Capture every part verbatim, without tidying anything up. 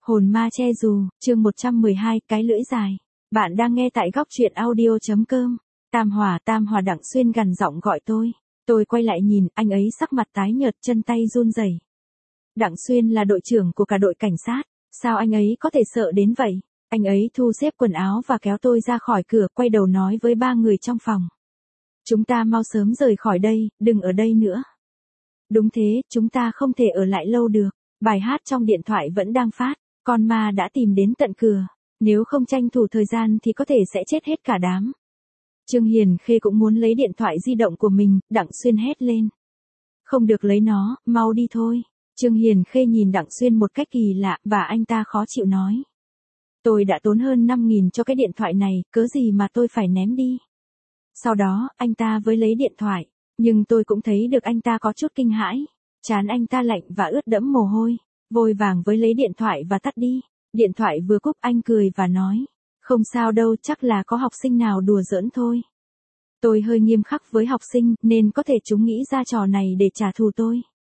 Hồn ma che dù, chương một trăm mười hai, cái lưỡi dài. Bạn đang nghe tại góc truyện audio.com. Tam Hòa, Tam Hòa Đặng Xuyên gằn giọng gọi tôi. Tôi quay lại nhìn, anh ấy sắc mặt tái nhợt, chân tay run rẩy. Đặng Xuyên là đội trưởng của cả đội cảnh sát, sao anh ấy có thể sợ đến vậy? Anh ấy thu xếp quần áo và kéo tôi ra khỏi cửa, quay đầu nói với ba người trong phòng. Chúng ta mau sớm rời khỏi đây, đừng ở đây nữa. Đúng thế, chúng ta không thể ở lại lâu được. Bài hát trong điện thoại vẫn đang phát, con ma đã tìm đến tận cửa. Nếu không tranh thủ thời gian thì có thể sẽ chết hết cả đám. Trương Hiền Khê cũng muốn lấy điện thoại di động của mình, Đặng Xuyên hét lên. Không được lấy nó, mau đi thôi. Trương Hiền Khê nhìn Đặng Xuyên một cách kỳ lạ và anh ta khó chịu nói. Tôi đã tốn hơn năm nghìn cho cái điện thoại này, cớ gì mà tôi phải ném đi. Sau đó, anh ta với lấy điện thoại, nhưng tôi cũng thấy được anh ta có chút kinh hãi. Trán anh ta lạnh và ướt đẫm mồ hôi, vội vàng với lấy điện thoại và tắt đi. Điện thoại vừa cúp anh cười và nói, không sao đâu, chắc là có học sinh nào đùa giỡn thôi. Tôi hơi nghiêm khắc với học sinh nên có thể chúng nghĩ ra trò này để trả thù tôi.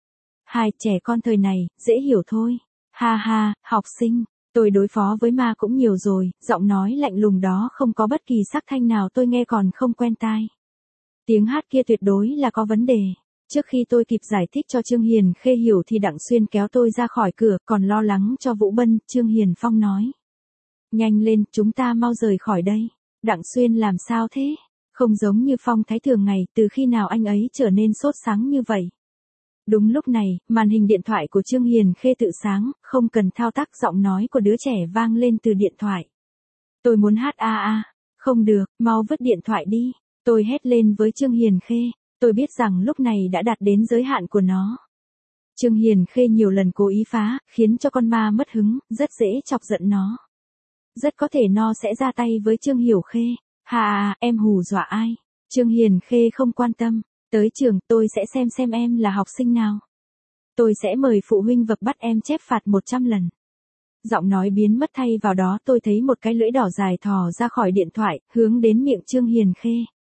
Hai trẻ con thời này, dễ hiểu thôi. Ha ha, học sinh, tôi đối phó với ma cũng nhiều rồi, giọng nói lạnh lùng đó không có bất kỳ sắc thanh nào tôi nghe còn không quen tai. Tiếng hát kia tuyệt đối là có vấn đề. Trước khi tôi kịp giải thích cho Trương Hiền Khê hiểu thì Đặng Xuyên kéo tôi ra khỏi cửa, còn lo lắng cho Vũ Bân, Trương Hiền Phong nói. Nhanh lên, chúng ta mau rời khỏi đây. Đặng Xuyên làm sao thế? Không giống như Phong Thái thường ngày, từ khi nào anh ấy trở nên sốt sắng như vậy? Đúng lúc này, màn hình điện thoại của Trương Hiền Khê tự sáng, không cần thao tác, giọng nói của đứa trẻ vang lên từ điện thoại. Tôi muốn hát a a, không được, mau vứt điện thoại đi. Tôi hét lên với Trương Hiền Khê. Tôi biết rằng lúc này đã đạt đến giới hạn của nó. Trương Hiền Khê nhiều lần cố ý phá, khiến cho con ma mất hứng, rất dễ chọc giận nó. Rất có thể nó sẽ ra tay với Trương Hiểu Khê. Hà à, em hù dọa ai? Trương Hiền Khê không quan tâm. Tới trường, tôi sẽ xem xem em là học sinh nào. Tôi sẽ mời phụ huynh vập bắt em chép phạt một trăm lần. Giọng nói biến mất, thay vào đó tôi thấy một cái lưỡi đỏ dài thò ra khỏi điện thoại, hướng đến miệng Trương Hiền Khê.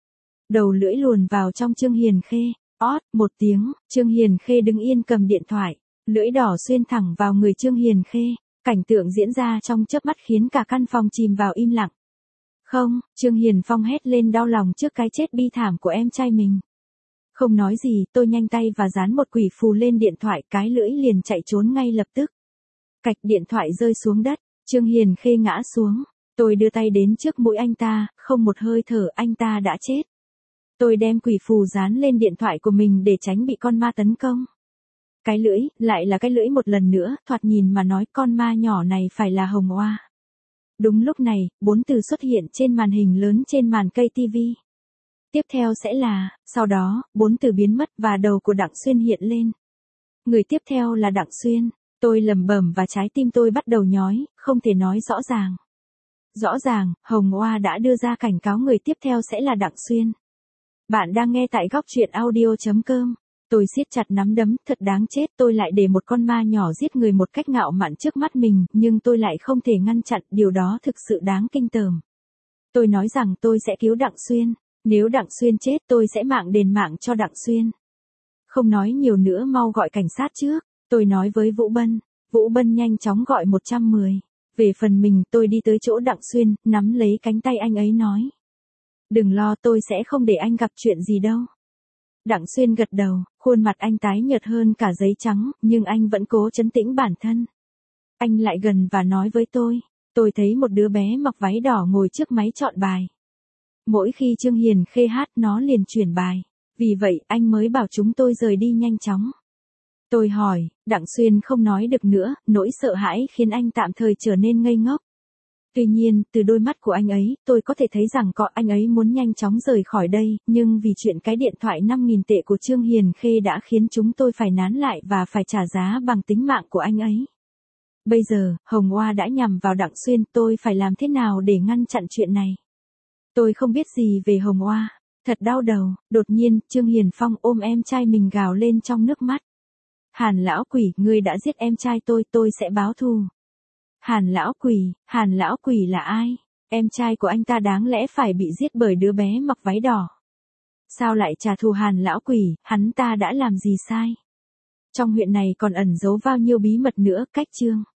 Đầu lưỡi luồn vào trong Trương Hiền Khê. Ót, một tiếng, Trương Hiền Khê đứng yên cầm điện thoại. Lưỡi đỏ xuyên thẳng vào người Trương Hiền Khê. Cảnh tượng diễn ra trong chớp mắt khiến cả căn phòng chìm vào im lặng. Không, Trương Hiền Phong hét lên đau lòng trước cái chết bi thảm của em trai mình. Không nói gì, tôi nhanh tay và dán một quỷ phù lên điện thoại, cái lưỡi liền chạy trốn ngay lập tức. Cạch, điện thoại rơi xuống đất, Trương Hiền Khê ngã xuống. Tôi đưa tay đến trước mũi anh ta, không một hơi thở, anh ta đã chết. Tôi đem quỷ phù dán lên điện thoại của mình để tránh bị con ma tấn công. Cái lưỡi, lại là cái lưỡi một lần nữa, thoạt nhìn mà nói con ma nhỏ này phải là Hồng Oa. Đúng lúc này, bốn từ xuất hiện trên màn hình lớn trên màn cây tivi. Tiếp theo sẽ là, sau đó, bốn từ biến mất và đầu của Đặng Xuyên hiện lên. Người tiếp theo là Đặng Xuyên. Tôi lẩm bẩm và trái tim tôi bắt đầu nhói, không thể nói rõ ràng. Rõ ràng, Hồng Oa đã đưa ra cảnh cáo người tiếp theo sẽ là Đặng Xuyên. Bạn đang nghe tại góc truyện audio.com. Tôi siết chặt nắm đấm, thật đáng chết, tôi lại để một con ma nhỏ giết người một cách ngạo mạn trước mắt mình, nhưng tôi lại không thể ngăn chặn, điều đó thực sự đáng kinh tởm. Tôi nói rằng tôi sẽ cứu Đặng Xuyên, nếu Đặng Xuyên chết tôi sẽ mạng đền mạng cho Đặng Xuyên. Không nói nhiều nữa, mau gọi cảnh sát trước, tôi nói với Vũ Bân. Vũ Bân nhanh chóng gọi một trăm mười. Về phần mình, tôi đi tới chỗ Đặng Xuyên, nắm lấy cánh tay anh ấy nói. Đừng lo, tôi sẽ không để anh gặp chuyện gì đâu. Đặng Xuyên gật đầu, khuôn mặt anh tái nhợt hơn cả giấy trắng, nhưng anh vẫn cố trấn tĩnh bản thân. Anh lại gần và nói với tôi, tôi thấy một đứa bé mặc váy đỏ ngồi trước máy chọn bài. Mỗi khi Trương Hiền Khê hát nó liền chuyển bài, vì vậy anh mới bảo chúng tôi rời đi nhanh chóng. Tôi hỏi, Đặng Xuyên không nói được nữa, nỗi sợ hãi khiến anh tạm thời trở nên ngây ngốc. Tuy nhiên, từ đôi mắt của anh ấy, tôi có thể thấy rằng có anh ấy muốn nhanh chóng rời khỏi đây, nhưng vì chuyện cái điện thoại năm nghìn tệ của Trương Hiền Khê đã khiến chúng tôi phải nán lại và phải trả giá bằng tính mạng của anh ấy. Bây giờ, Hồng Oa đã nhằm vào Đặng Xuyên, tôi phải làm thế nào để ngăn chặn chuyện này? Tôi không biết gì về Hồng Oa, thật đau đầu. Đột nhiên, Trương Hiền Phong ôm em trai mình gào lên trong nước mắt. Hàn lão quỷ, ngươi đã giết em trai tôi, tôi sẽ báo thù. Hàn lão quỷ, Hàn lão quỷ là ai? Em trai của anh ta đáng lẽ phải bị giết bởi đứa bé mặc váy đỏ. Sao lại trả thù Hàn lão quỷ, hắn ta đã làm gì sai? Trong huyện này còn ẩn giấu bao nhiêu bí mật nữa, cách chương.